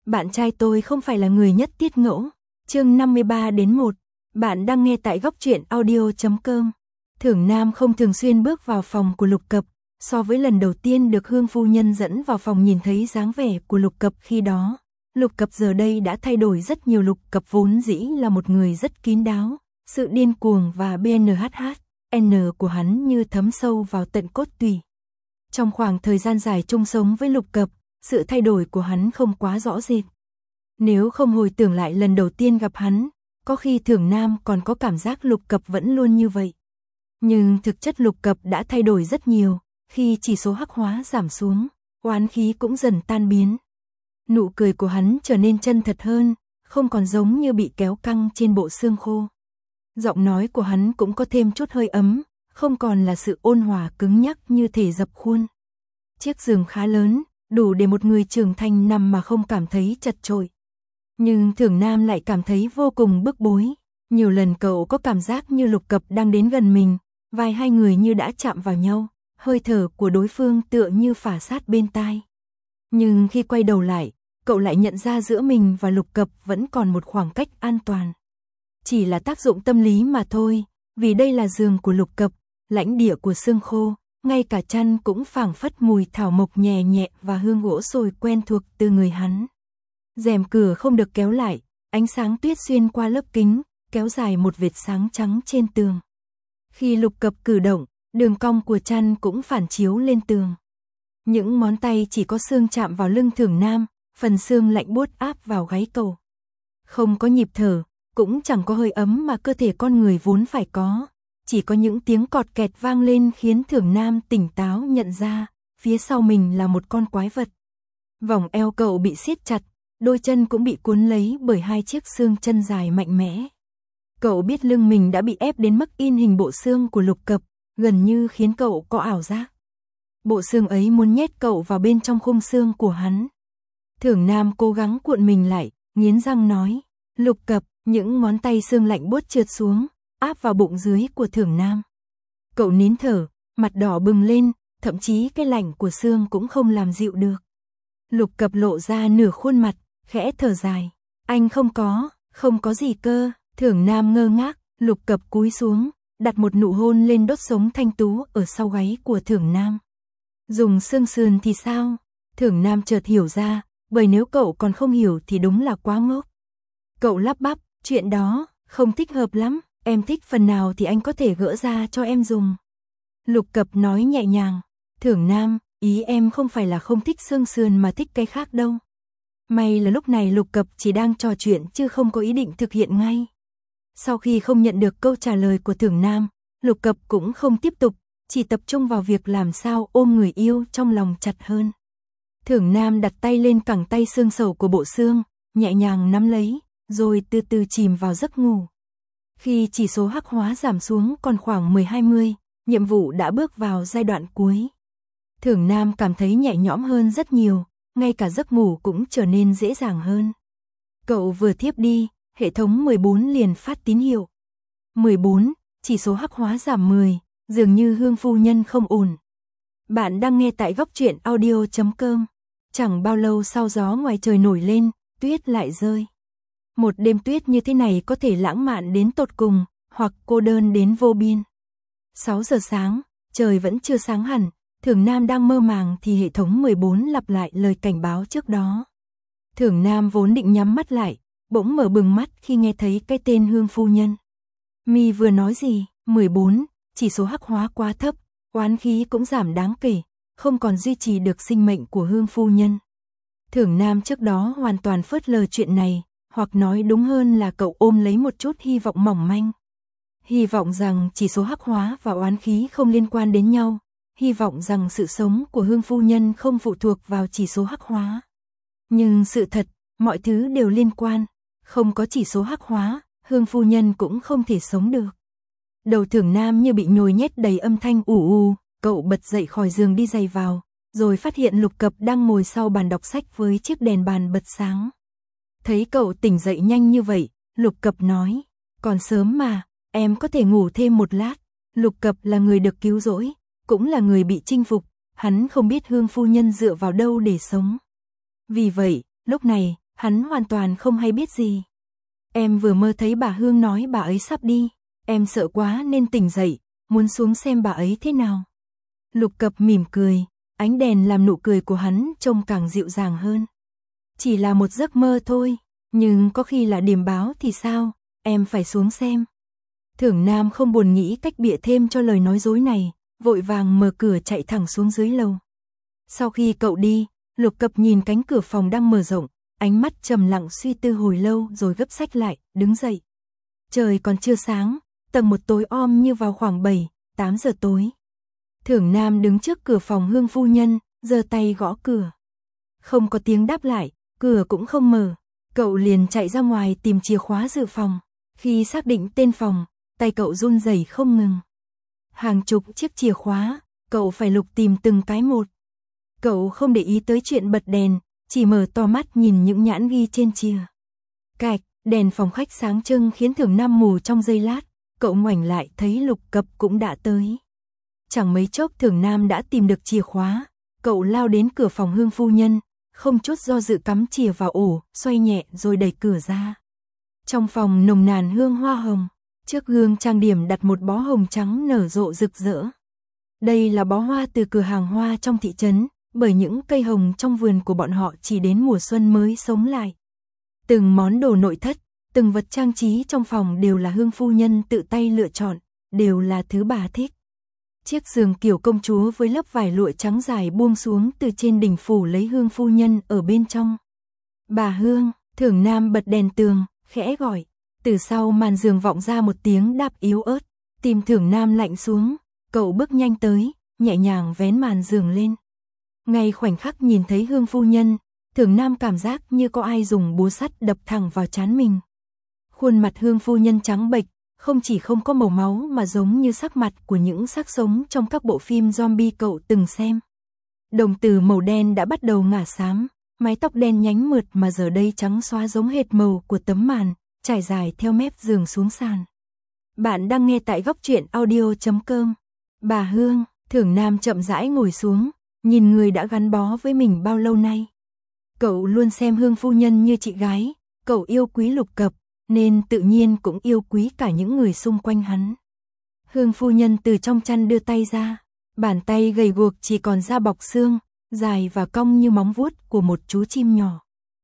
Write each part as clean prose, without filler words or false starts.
Bạn trai tôi không phải là người nhất tiết ngẫu. Chương 53-1. Bạn đang nghe tại goctruyện.audio.com. Thưởng Nam không thường xuyên bước vào phòng của Lục Cập, so với lần đầu tiên được Hương phu nhân dẫn vào phòng nhìn thấy dáng vẻ của Lục Cập khi đó. Lục Cập giờ đây đã thay đổi rất nhiều. Lục Cập vốn dĩ là một người rất kín đáo, sự điên cuồng và BNHHN của hắn như thấm sâu vào tận cốt tủy. Trong khoảng thời gian dài chung sống với Lục Cập, sự thay đổi của hắn không quá rõ rệt. Nếu không hồi tưởng lại lần đầu tiên gặp hắn, có khi Thưởng Nam còn có cảm giác Lục Cập vẫn luôn như vậy. Nhưng thực chất Lục Cập đã thay đổi rất nhiều, khi chỉ số hắc hóa giảm xuống, oán khí cũng dần tan biến. Nụ cười của hắn trở nên chân thật hơn, không còn giống như bị kéo căng trên bộ xương khô. Giọng nói của hắn cũng có thêm chút hơi ấm, không còn là sự ôn hòa cứng nhắc như thể dập khuôn. Chiếc giường khá lớn, đủ để một người trưởng thành nằm mà không cảm thấy chật chội. Nhưng Thưởng Nam lại cảm thấy vô cùng bức bối. Nhiều lần cậu có cảm giác như Lục Cập đang đến gần mình, vai hai người như đã chạm vào nhau, hơi thở của đối phương tựa như phả sát bên tai. Nhưng khi quay đầu lại, cậu lại nhận ra giữa mình và Lục Cập vẫn còn một khoảng cách an toàn. Chỉ là tác dụng tâm lý mà thôi, vì đây là giường của Lục Cập, lãnh địa của xương khô, ngay cả chăn cũng phảng phất mùi thảo mộc nhẹ nhẹ và hương gỗ sồi quen thuộc từ người hắn. Rèm cửa không được kéo lại, ánh sáng tuyết xuyên qua lớp kính, kéo dài một vệt sáng trắng trên tường. Khi Lục Cập cử động, đường cong của chăn cũng phản chiếu lên tường. Những ngón tay chỉ có xương chạm vào lưng Thưởng Nam, phần xương lạnh buốt áp vào gáy cậu. Không có nhịp thở, cũng chẳng có hơi ấm mà cơ thể con người vốn phải có. Chỉ có những tiếng cọt kẹt vang lên khiến Thưởng Nam tỉnh táo nhận ra, phía sau mình là một con quái vật. Vòng eo cậu bị siết chặt, đôi chân cũng bị cuốn lấy bởi hai chiếc xương chân dài mạnh mẽ. Cậu biết lưng mình đã bị ép đến mức in hình bộ xương của Lục Cập, gần như khiến cậu có ảo giác. Bộ xương ấy muốn nhét cậu vào bên trong khung xương của hắn. Thưởng Nam cố gắng cuộn mình lại, nghiến răng nói, Lục Cập, những ngón tay xương lạnh buốt trượt xuống, áp vào bụng dưới của Thưởng Nam. Cậu nín thở, mặt đỏ bừng lên, thậm chí cái lạnh của xương cũng không làm dịu được. Lục Cập lộ ra nửa khuôn mặt, khẽ thở dài. Anh không có gì cơ. Thưởng Nam ngơ ngác, Lục Cập cúi xuống, đặt một nụ hôn lên đốt sống thanh tú ở sau gáy của Thưởng Nam. Dùng xương sườn thì sao? Thưởng Nam chợt hiểu ra, bởi nếu cậu còn không hiểu thì đúng là quá ngốc. Cậu lắp bắp, chuyện đó, không thích hợp lắm, em thích phần nào thì anh có thể gỡ ra cho em dùng. Lục Cập nói nhẹ nhàng, Thưởng Nam, ý em không phải là không thích xương sườn mà thích cái khác đâu. May là lúc này Lục Cập chỉ đang trò chuyện chứ không có ý định thực hiện ngay. Sau khi không nhận được câu trả lời của Thưởng Nam, Lục Cập cũng không tiếp tục, chỉ tập trung vào việc làm sao ôm người yêu trong lòng chặt hơn. Thưởng Nam đặt tay lên cẳng tay xương sầu của bộ xương, nhẹ nhàng nắm lấy, rồi từ từ chìm vào giấc ngủ. Khi chỉ số hắc hóa giảm xuống còn khoảng 10-20, nhiệm vụ đã bước vào giai đoạn cuối. Thưởng Nam cảm thấy nhẹ nhõm hơn rất nhiều, ngay cả giấc ngủ cũng trở nên dễ dàng hơn. Cậu vừa thiếp đi, hệ thống 14 liền phát tín hiệu. 14, chỉ số hắc hóa giảm 10, dường như Hương phu nhân không ổn. Bạn đang nghe tại goctruyện.audio.com. Chẳng bao lâu sau gió ngoài trời nổi lên, tuyết lại rơi. Một đêm tuyết như thế này có thể lãng mạn đến tột cùng, hoặc cô đơn đến vô biên. 6 giờ sáng, trời vẫn chưa sáng hẳn, Thưởng Nam đang mơ màng thì hệ thống 14 lặp lại lời cảnh báo trước đó. Thưởng Nam vốn định nhắm mắt lại, bỗng mở bừng mắt khi nghe thấy cái tên Hương phu nhân. Mi vừa nói gì? 14, chỉ số hắc hóa quá thấp, oán khí cũng giảm đáng kể, không còn duy trì được sinh mệnh của Hương phu nhân. Thưởng Nam trước đó hoàn toàn phớt lờ chuyện này, hoặc nói đúng hơn là cậu ôm lấy một chút hy vọng mỏng manh. Hy vọng rằng chỉ số hắc hóa và oán khí không liên quan đến nhau, hy vọng rằng sự sống của Hương phu nhân không phụ thuộc vào chỉ số hắc hóa. Nhưng sự thật, mọi thứ đều liên quan, không có chỉ số hắc hóa, Hương phu nhân cũng không thể sống được. Đầu Thưởng Nam như bị nhồi nhét đầy âm thanh ù ù, cậu bật dậy khỏi giường đi giày vào, rồi phát hiện Lục Cập đang ngồi sau bàn đọc sách với chiếc đèn bàn bật sáng. Thấy cậu tỉnh dậy nhanh như vậy, Lục Cập nói, còn sớm mà, em có thể ngủ thêm một lát. Lục Cập là người được cứu rỗi, cũng là người bị chinh phục, hắn không biết Hương phu nhân dựa vào đâu để sống. Vì vậy, lúc này, hắn hoàn toàn không hay biết gì. Em vừa mơ thấy bà Hương nói bà ấy sắp đi, em sợ quá nên tỉnh dậy, muốn xuống xem bà ấy thế nào. Lục Cập mỉm cười, ánh đèn làm nụ cười của hắn trông càng dịu dàng hơn. Chỉ là một giấc mơ thôi, nhưng có khi là điềm báo thì sao, em phải xuống xem. Thưởng Nam không buồn nghĩ cách bịa thêm cho lời nói dối này, vội vàng mở cửa chạy thẳng xuống dưới lầu. Sau khi cậu đi, Lục Cập nhìn cánh cửa phòng đang mở rộng, ánh mắt trầm lặng suy tư hồi lâu rồi gấp sách lại, đứng dậy. Trời còn chưa sáng, tầng 1 tối om như vào khoảng 7-8 giờ tối. Thưởng Nam đứng trước cửa phòng Hương phu nhân, giơ tay gõ cửa. Không có tiếng đáp lại, cửa cũng không mở. Cậu liền chạy ra ngoài tìm chìa khóa dự phòng. Khi xác định tên phòng, tay cậu run rẩy không ngừng. Hàng chục chiếc chìa khóa, cậu phải lục tìm từng cái một. Cậu không để ý tới chuyện bật đèn, chỉ mở to mắt nhìn những nhãn ghi trên chìa. Cạch, đèn phòng khách sáng trưng khiến Thưởng Nam mù trong giây lát, cậu ngoảnh lại thấy Lục Cập cũng đã tới. Chẳng mấy chốc Thưởng Nam đã tìm được chìa khóa, cậu lao đến cửa phòng Hương phu nhân, không chút do dự cắm chìa vào ổ, xoay nhẹ rồi đẩy cửa ra. Trong phòng nồng nàn hương hoa hồng, trước gương trang điểm đặt một bó hồng trắng nở rộ rực rỡ. Đây là bó hoa từ cửa hàng hoa trong thị trấn, bởi những cây hồng trong vườn của bọn họ chỉ đến mùa xuân mới sống lại. Từng món đồ nội thất, từng vật trang trí trong phòng đều là Hương phu nhân tự tay lựa chọn, đều là thứ bà thích. Chiếc giường kiểu công chúa với lớp vải lụa trắng dài buông xuống từ trên đỉnh phủ lấy Hương phu nhân ở bên trong. Bà Hương, Thưởng Nam bật đèn tường, khẽ gọi. Từ sau màn giường vọng ra một tiếng đáp yếu ớt, tim Thưởng Nam lạnh xuống, cậu bước nhanh tới, nhẹ nhàng vén màn giường lên. Ngay khoảnh khắc nhìn thấy Hương phu nhân, Thưởng Nam cảm giác như có ai dùng búa sắt đập thẳng vào trán mình. Khuôn mặt Hương phu nhân trắng bệch, không chỉ không có màu máu mà giống như sắc mặt của những xác sống trong các bộ phim zombie cậu từng xem. Đồng tử màu đen đã bắt đầu ngả xám, mái tóc đen nhánh mượt mà giờ đây trắng xóa giống hệt màu của tấm màn, trải dài theo mép giường xuống sàn. Bạn đang nghe tại góc truyện audio.com. Bà Hương, Thưởng Nam chậm rãi ngồi xuống, nhìn người đã gắn bó với mình bao lâu nay. Cậu luôn xem Hương phu nhân như chị gái, cậu yêu quý Lục Cập, nên tự nhiên cũng yêu quý cả những người xung quanh hắn. Hương phu nhân từ trong chăn đưa tay ra, bàn tay gầy guộc chỉ còn da bọc xương, dài và cong như móng vuốt của một chú chim nhỏ.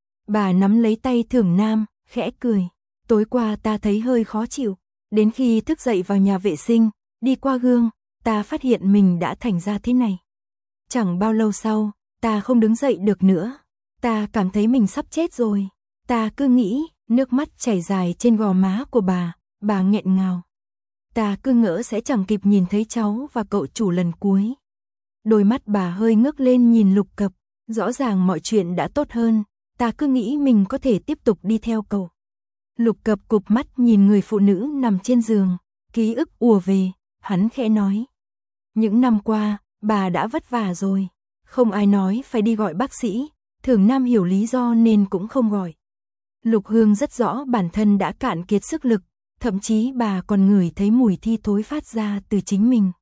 Bà nắm lấy tay Thưởng Nam, khẽ cười. Tối qua ta thấy hơi khó chịu, đến khi thức dậy vào nhà vệ sinh, đi qua gương, ta phát hiện mình đã thành ra thế này. Chẳng bao lâu sau, ta không đứng dậy được nữa, ta cảm thấy mình sắp chết rồi. Ta cứ nghĩ, nước mắt chảy dài trên gò má của bà nghẹn ngào. Ta cứ ngỡ sẽ chẳng kịp nhìn thấy cháu và cậu chủ lần cuối. Đôi mắt bà hơi ngước lên nhìn Lục Cập, rõ ràng mọi chuyện đã tốt hơn, ta cứ nghĩ mình có thể tiếp tục đi theo cậu. Lục Cập cụp mắt nhìn người phụ nữ nằm trên giường, ký ức ùa về, hắn khẽ nói. Những năm qua, bà đã vất vả rồi, không ai nói phải đi gọi bác sĩ, Thưởng Nam hiểu lý do nên cũng không gọi. Lục Hương rất rõ bản thân đã cạn kiệt sức lực, thậm chí bà còn ngửi thấy mùi thi thối phát ra từ chính mình.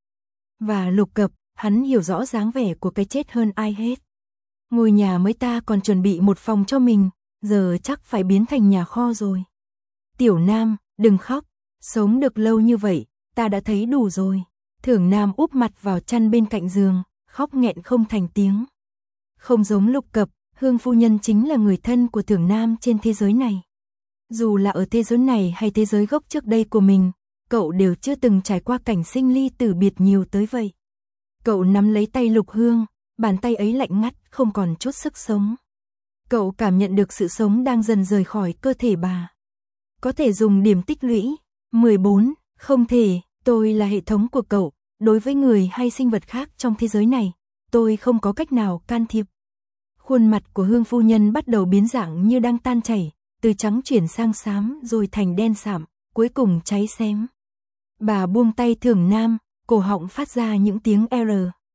Và Lục Cập, hắn hiểu rõ dáng vẻ của cái chết hơn ai hết. Ngôi nhà mới ta còn chuẩn bị một phòng cho mình, giờ chắc phải biến thành nhà kho rồi. Tiểu Nam, đừng khóc, sống được lâu như vậy, ta đã thấy đủ rồi. Thưởng Nam úp mặt vào chăn bên cạnh giường, khóc nghẹn không thành tiếng. Không giống Lục Cập, Hương phu nhân chính là người thân của Thưởng Nam trên thế giới này. Dù là ở thế giới này hay thế giới gốc trước đây của mình, cậu đều chưa từng trải qua cảnh sinh ly tử biệt nhiều tới vậy. Cậu nắm lấy tay Lục Hương, bàn tay ấy lạnh ngắt, không còn chút sức sống. Cậu cảm nhận được sự sống đang dần rời khỏi cơ thể bà. Có thể dùng điểm tích lũy 14, không thể, tôi là hệ thống của cậu, đối với người hay sinh vật khác trong thế giới này, tôi không có cách nào can thiệp. Khuôn mặt của Hương phu nhân bắt đầu biến dạng như đang tan chảy, từ trắng chuyển sang xám rồi thành đen sạm, cuối cùng cháy xém. Bà buông tay Thưởng Nam, cổ họng phát ra những tiếng R,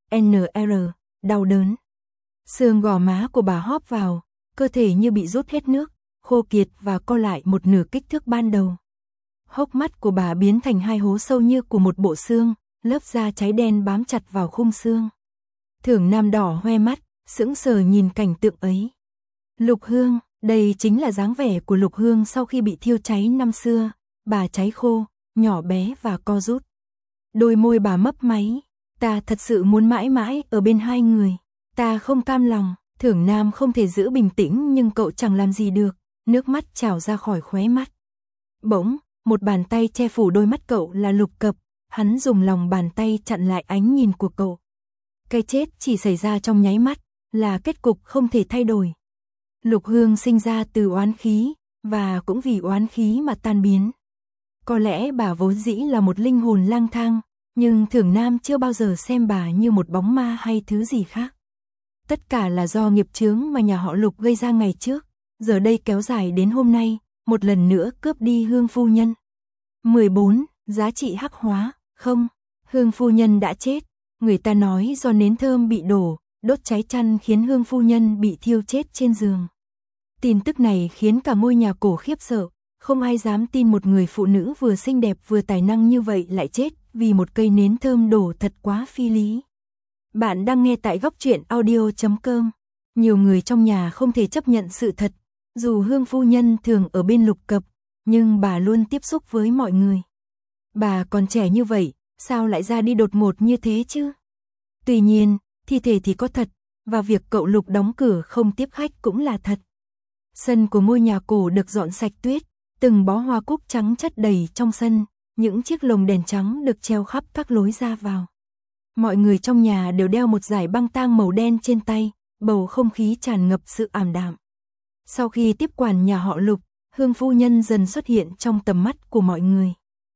NR, đau đớn. Xương gò má của bà hóp vào, cơ thể như bị rút hết nước, khô kiệt và co lại một nửa kích thước ban đầu. Hốc mắt của bà biến thành hai hố sâu như của một bộ xương, lớp da cháy đen bám chặt vào khung xương. Thưởng Nam đỏ hoe mắt, sững sờ nhìn cảnh tượng ấy. Lục Hương, Đây chính là dáng vẻ của Lục Hương sau khi bị thiêu cháy năm xưa, bà cháy khô, nhỏ bé và co rút. Đôi môi bà mấp máy, ta thật sự muốn mãi mãi ở bên hai người, ta không cam lòng. Thưởng Nam không thể giữ bình tĩnh nhưng cậu chẳng làm gì được, nước mắt trào ra khỏi khóe mắt. Bỗng, một bàn tay che phủ đôi mắt cậu là Lục Cập, hắn dùng lòng bàn tay chặn lại ánh nhìn của cậu. Cái chết chỉ xảy ra trong nháy mắt, là kết cục không thể thay đổi. Lục Hương sinh ra từ oán khí, và cũng vì oán khí mà tan biến. Có lẽ bà vốn dĩ là một linh hồn lang thang, nhưng Thưởng Nam chưa bao giờ xem bà như một bóng ma hay thứ gì khác. Tất cả là do nghiệp chướng mà nhà họ Lục gây ra ngày trước, giờ đây kéo dài đến hôm nay, một lần nữa cướp đi Hương phu nhân. 14. Giá trị hắc hóa. Không, Hương phu nhân đã chết. Người ta nói do nến thơm bị đốt cháy chăn khiến Hương phu nhân bị thiêu chết trên giường. Tin tức này khiến cả ngôi nhà cổ khiếp sợ, không ai dám tin một người phụ nữ vừa xinh đẹp vừa tài năng như vậy lại chết vì một cây nến thơm đổ, thật quá phi lý. Bạn đang nghe tại Góc Truyện Audio.com. Nhiều người trong nhà không thể chấp nhận sự thật, dù Hương phu nhân thường ở bên Lục Cập, nhưng bà luôn tiếp xúc với mọi người. Bà còn trẻ như vậy, sao lại ra đi đột ngột như thế chứ? Tuy nhiên, thi thể thì có thật, và việc cậu Lục đóng cửa không tiếp khách cũng là thật. Sân của ngôi nhà cổ được dọn sạch tuyết, từng bó hoa cúc trắng chất đầy trong sân, những chiếc lồng đèn trắng được treo khắp các lối ra vào. Mọi người trong nhà đều đeo một dải băng tang màu đen trên tay, bầu không khí tràn ngập sự ảm đạm. Sau khi tiếp quản nhà họ Lục, Hương phu nhân dần xuất hiện trong tầm mắt của mọi người.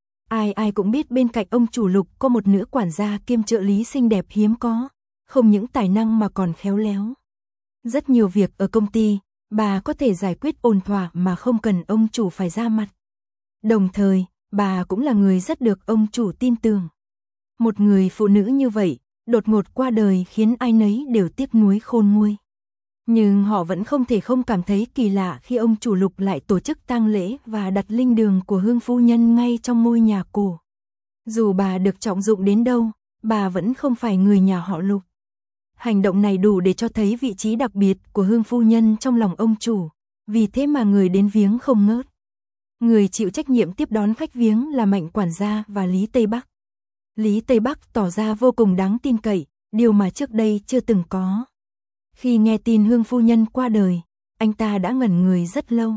Ai ai cũng biết bên cạnh ông chủ Lục có một nữ quản gia kiêm trợ lý xinh đẹp hiếm có, không những tài năng mà còn khéo léo. Rất nhiều việc ở công ty, bà có thể giải quyết ổn thỏa mà không cần ông chủ phải ra mặt. Đồng thời, bà cũng là người rất được ông chủ tin tưởng. Một người phụ nữ như vậy, đột ngột qua đời khiến ai nấy đều tiếc nuối khôn nguôi. Nhưng họ vẫn không thể không cảm thấy kỳ lạ khi ông chủ Lục lại tổ chức tang lễ và đặt linh đường của Hương phu nhân ngay trong ngôi nhà cổ. Dù bà được trọng dụng đến đâu, bà vẫn không phải người nhà họ Lục. Hành động này đủ để cho thấy vị trí đặc biệt của Hương phu nhân trong lòng ông chủ, vì thế mà người đến viếng không ngớt. Người chịu trách nhiệm tiếp đón khách viếng là Mạnh quản gia và Lý Tây Bắc. Lý Tây Bắc tỏ ra vô cùng đáng tin cậy, điều mà trước đây chưa từng có. Khi nghe tin Hương phu nhân qua đời, anh ta đã ngẩn người rất lâu.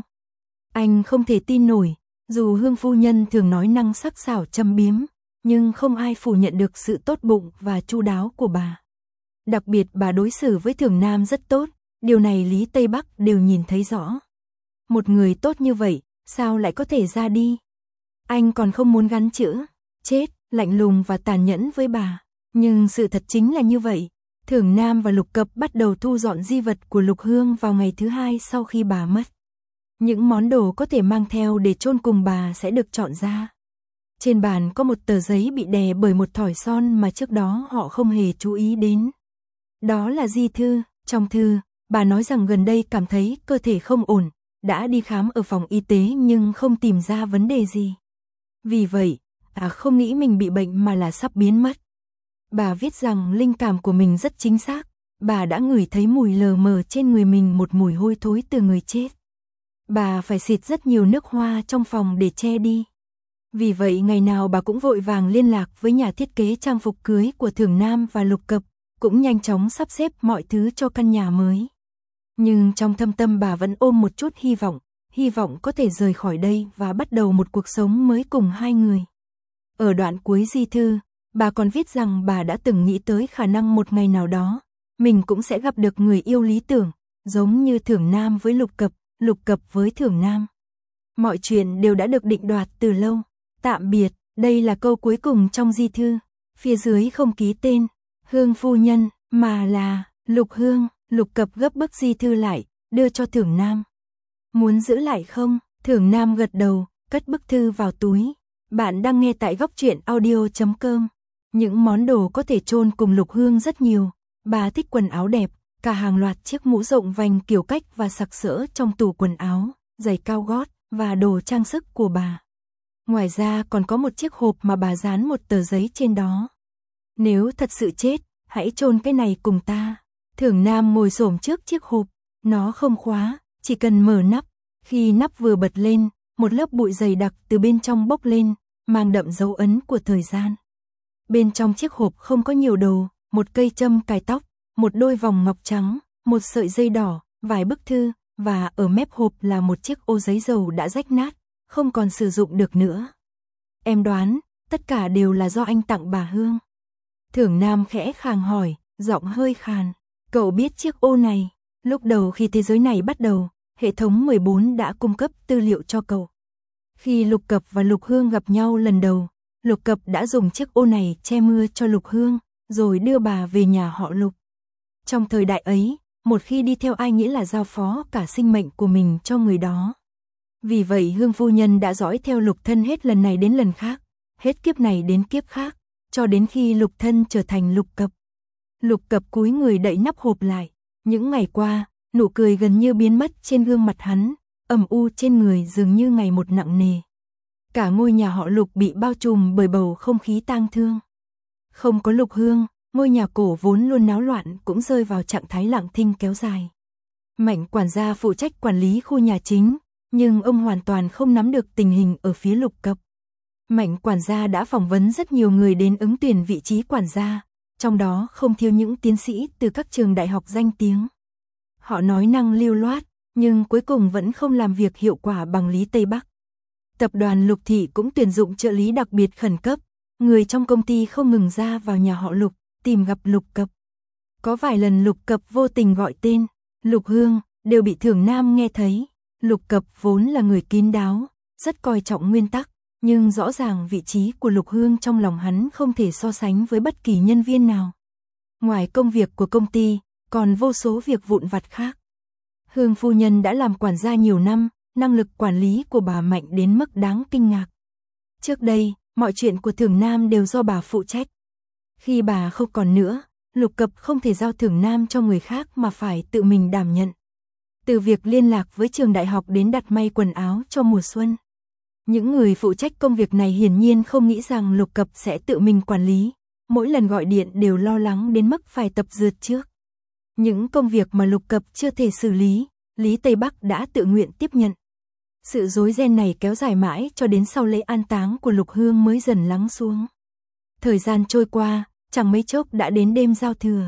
Anh không thể tin nổi, dù Hương phu nhân thường nói năng sắc sảo châm biếm, nhưng không ai phủ nhận được sự tốt bụng và chu đáo của bà. Đặc biệt bà đối xử với Thưởng Nam rất tốt, điều này Lý Tây Bắc đều nhìn thấy rõ. Một người tốt như vậy, sao lại có thể ra đi? Anh còn không muốn gắn chữ chết, lạnh lùng và tàn nhẫn với bà. Nhưng sự thật chính là như vậy. Thưởng Nam và Lục Cập bắt đầu thu dọn di vật của Lục Hương vào ngày thứ hai sau khi bà mất. Những món đồ có thể mang theo để chôn cùng bà sẽ được chọn ra. Trên bàn có một tờ giấy bị đè bởi một thỏi son mà trước đó họ không hề chú ý đến. Đó là di thư. Trong thư, bà nói rằng gần đây cảm thấy cơ thể không ổn, đã đi khám ở phòng y tế nhưng không tìm ra vấn đề gì. Vì vậy, không nghĩ mình bị bệnh mà là sắp biến mất. Bà viết rằng linh cảm của mình rất chính xác, bà đã ngửi thấy mùi lờ mờ trên người mình, một mùi hôi thối từ người chết. Bà phải xịt rất nhiều nước hoa trong phòng để che đi. Vì vậy ngày nào bà cũng vội vàng liên lạc với nhà thiết kế trang phục cưới của Thưởng Nam và Lục Cập, cũng nhanh chóng sắp xếp mọi thứ cho căn nhà mới. Nhưng trong thâm tâm bà vẫn ôm một chút hy vọng có thể rời khỏi đây và bắt đầu một cuộc sống mới cùng hai người. Ở đoạn cuối di thư, bà còn viết rằng bà đã từng nghĩ tới khả năng một ngày nào đó, mình cũng sẽ gặp được người yêu lý tưởng, giống như Thưởng Nam với Lục Cập với Thưởng Nam. Mọi chuyện đều đã được định đoạt từ lâu. Tạm biệt, đây là câu cuối cùng trong di thư. Phía dưới không ký tên Hương phu nhân, mà là Lục Hương. Lục Cập gấp bức di thư lại, đưa cho Thưởng Nam. Muốn giữ lại không? Thưởng Nam gật đầu, cất bức thư vào túi. Bạn đang nghe tại Góc Truyện Audio.com. Những món đồ có thể chôn cùng Lục Hương rất nhiều. Bà thích quần áo đẹp, cả hàng loạt chiếc mũ rộng vành kiểu cách và sặc sỡ trong tủ quần áo, giày cao gót và đồ trang sức của bà. Ngoài ra còn có một chiếc hộp mà bà dán một tờ giấy trên đó. Nếu thật sự chết, hãy chôn cái này cùng ta. Thưởng Nam ngồi xổm trước chiếc hộp, nó không khóa, chỉ cần mở nắp, khi nắp vừa bật lên, một lớp bụi dày đặc từ bên trong bốc lên, mang đậm dấu ấn của thời gian. Bên trong chiếc hộp không có nhiều đồ, một cây châm cài tóc, một đôi vòng ngọc trắng, một sợi dây đỏ, vài bức thư, và ở mép hộp là một chiếc ô giấy dầu đã rách nát, không còn sử dụng được nữa. Em đoán, tất cả đều là do anh tặng bà Hương. Thưởng Nam khẽ khàng hỏi, giọng hơi khàn. Cậu biết chiếc ô này, lúc đầu khi thế giới này bắt đầu, hệ thống 14 đã cung cấp tư liệu cho cậu. Khi Lục Cập và Lục Hương gặp nhau lần đầu, Lục Cập đã dùng chiếc ô này che mưa cho Lục Hương, rồi đưa bà về nhà họ Lục. Trong thời đại ấy, một khi đi theo ai nghĩa là giao phó cả sinh mệnh của mình cho người đó. Vì vậy Hương phu nhân đã dõi theo Lục Thân hết lần này đến lần khác, hết kiếp này đến kiếp khác, cho đến khi Lục Thân trở thành Lục Cập. Lục Cập cúi người đậy nắp hộp lại. Những ngày qua, nụ cười gần như biến mất trên gương mặt hắn, âm u trên người dường như ngày một nặng nề. Cả ngôi nhà họ Lục bị bao trùm bởi bầu không khí tang thương. Không có Lục Hương, ngôi nhà cổ vốn luôn náo loạn cũng rơi vào trạng thái lặng thinh kéo dài. Mạnh quản gia phụ trách quản lý khu nhà chính, nhưng ông hoàn toàn không nắm được tình hình ở phía Lục Cập. Mạnh quản gia đã phỏng vấn rất nhiều người đến ứng tuyển vị trí quản gia, trong đó không thiếu những tiến sĩ từ các trường đại học danh tiếng. Họ nói năng lưu loát, nhưng cuối cùng vẫn không làm việc hiệu quả bằng Lý Tây Bắc. Tập đoàn Lục Thị cũng tuyển dụng trợ lý đặc biệt khẩn cấp, người trong công ty không ngừng ra vào nhà họ Lục, tìm gặp Lục Cập. Có vài lần Lục Cập vô tình gọi tên Lục Hương, đều bị Thưởng Nam nghe thấy. Lục Cập vốn là người kín đáo, rất coi trọng nguyên tắc, nhưng rõ ràng vị trí của Lục Hương trong lòng hắn không thể so sánh với bất kỳ nhân viên nào. Ngoài công việc của công ty, còn vô số việc vụn vặt khác. Hương phu nhân đã làm quản gia nhiều năm, năng lực quản lý của bà mạnh đến mức đáng kinh ngạc. Trước đây, mọi chuyện của Thưởng Nam đều do bà phụ trách. Khi bà không còn nữa, Lục Cập không thể giao Thưởng Nam cho người khác mà phải tự mình đảm nhận. Từ việc liên lạc với trường đại học đến đặt may quần áo cho mùa xuân. Những người phụ trách công việc này hiển nhiên không nghĩ rằng Lục Cập sẽ tự mình quản lý. Mỗi lần gọi điện đều lo lắng đến mức phải tập dượt trước. Những công việc mà Lục Cập chưa thể xử lý, Lý Tây Bắc đã tự nguyện tiếp nhận. Sự rối ren này kéo dài mãi cho đến sau lễ an táng của Lục Hương mới dần lắng xuống. Thời gian trôi qua, chẳng mấy chốc đã đến đêm giao thừa.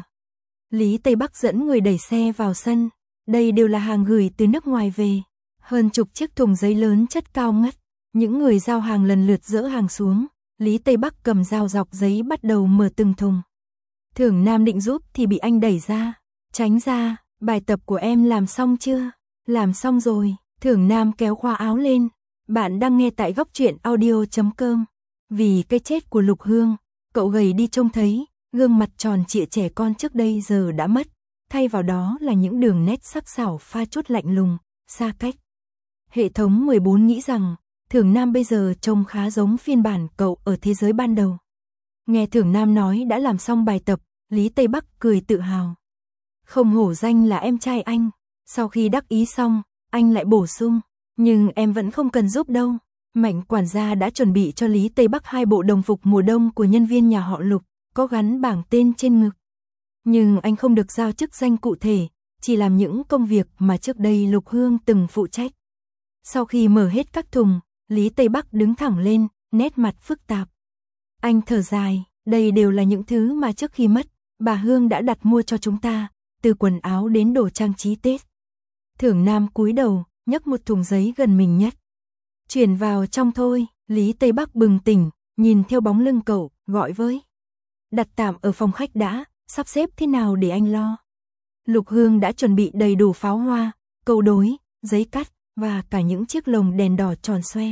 Lý Tây Bắc dẫn người đẩy xe vào sân. Đây đều là hàng gửi từ nước ngoài về. Hơn chục chiếc thùng giấy lớn chất cao ngất. Những người giao hàng lần lượt dỡ hàng xuống. Lý Tây Bắc cầm dao dọc giấy bắt đầu mở từng thùng. Thưởng Nam định giúp thì bị anh đẩy ra. Tránh ra, bài tập của em làm xong chưa? Làm xong rồi. Thưởng Nam kéo khoa áo lên. Bạn đang nghe tại góc truyện audio.com. Vì cái chết của Lục Hương, cậu gầy đi trông thấy, gương mặt tròn trịa trẻ con trước đây giờ đã mất. Thay vào đó là những đường nét sắc sảo pha chút lạnh lùng, xa cách. Hệ thống 14 nghĩ rằng, Thưởng Nam bây giờ trông khá giống phiên bản cậu ở thế giới ban đầu. Nghe Thưởng Nam nói đã làm xong bài tập, Lý Tây Bắc cười tự hào. Không hổ danh là em trai anh. Sau khi đắc ý xong, anh lại bổ sung, nhưng em vẫn không cần giúp đâu. Mạnh quản gia đã chuẩn bị cho Lý Tây Bắc 2 bộ đồng phục mùa đông của nhân viên nhà họ Lục, có gắn bảng tên trên ngực. Nhưng anh không được giao chức danh cụ thể, chỉ làm những công việc mà trước đây Lục Hương từng phụ trách. Sau khi mở hết các thùng, Lý Tây Bắc đứng thẳng lên, nét mặt phức tạp. Anh thở dài, đây đều là những thứ mà trước khi mất, bà Hương đã đặt mua cho chúng ta, từ quần áo đến đồ trang trí Tết. Thưởng Nam cúi đầu, nhấc một thùng giấy gần mình nhất. Chuyển vào trong thôi. Lý Tây Bắc bừng tỉnh, nhìn theo bóng lưng cậu, gọi với. Đặt tạm ở phòng khách đã, sắp xếp thế nào để anh lo. Lục Hương đã chuẩn bị đầy đủ pháo hoa, câu đối, giấy cắt, và cả những chiếc lồng đèn đỏ tròn xoe.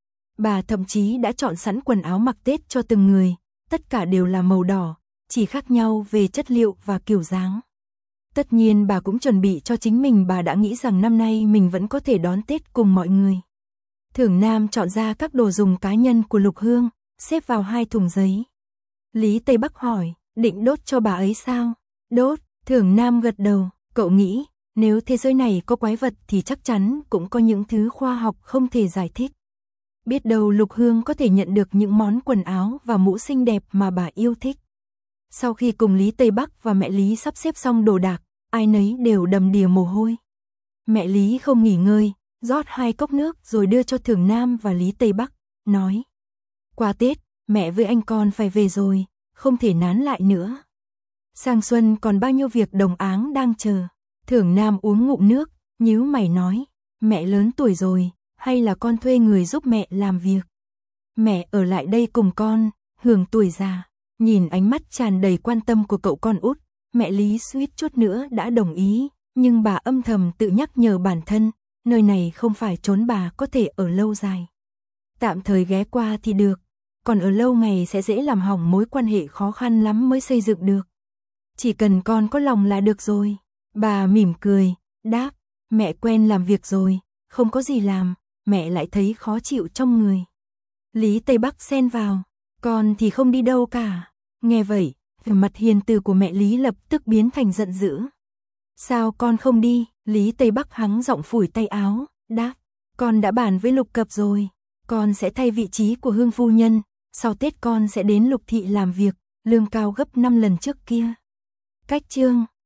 Bà thậm chí đã chọn sẵn quần áo mặc Tết cho từng người, tất cả đều là màu đỏ, chỉ khác nhau về chất liệu và kiểu dáng. Tất nhiên bà cũng chuẩn bị cho chính mình, bà đã nghĩ rằng năm nay mình vẫn có thể đón Tết cùng mọi người. Thưởng Nam chọn ra các đồ dùng cá nhân của Lục Hương, xếp vào 2 thùng giấy. Lý Tây Bắc hỏi, định đốt cho bà ấy sao? Đốt, Thưởng Nam gật đầu, cậu nghĩ, nếu thế giới này có quái vật thì chắc chắn cũng có những thứ khoa học không thể giải thích. Biết đâu Lục Hương có thể nhận được những món quần áo và mũ xinh đẹp mà bà yêu thích. Sau khi cùng Lý Tây Bắc và mẹ Lý sắp xếp xong đồ đạc, ai nấy đều đầm đìa mồ hôi. Mẹ Lý không nghỉ ngơi, rót 2 cốc nước rồi đưa cho Thường Nam và Lý Tây Bắc, nói. Qua Tết, mẹ với anh con phải về rồi, không thể nán lại nữa. Sang xuân còn bao nhiêu việc đồng áng đang chờ. Thường Nam uống ngụm nước, nhíu mày nói, mẹ lớn tuổi rồi, hay là con thuê người giúp mẹ làm việc. Mẹ ở lại đây cùng con, hưởng tuổi già. Nhìn ánh mắt tràn đầy quan tâm của cậu con út, mẹ Lý suýt chút nữa đã đồng ý, nhưng bà âm thầm tự nhắc nhở bản thân, nơi này không phải chốn bà có thể ở lâu dài. Tạm thời ghé qua thì được, còn ở lâu ngày sẽ dễ làm hỏng mối quan hệ khó khăn lắm mới xây dựng được. Chỉ cần con có lòng là được rồi. Bà mỉm cười, đáp, mẹ quen làm việc rồi, không có gì làm, mẹ lại thấy khó chịu trong người. Lý Tây Bắc xen vào, con thì không đi đâu cả. Nghe vậy, mặt hiền từ của mẹ Lý lập tức biến thành giận dữ. Sao con không đi? Lý Tây Bắc hắng giọng phủi tay áo, đáp, con đã bàn với Lục Cập rồi, con sẽ thay vị trí của Hương phu nhân, sau Tết con sẽ đến Lục thị làm việc, lương cao gấp 5 lần trước kia. Cách chương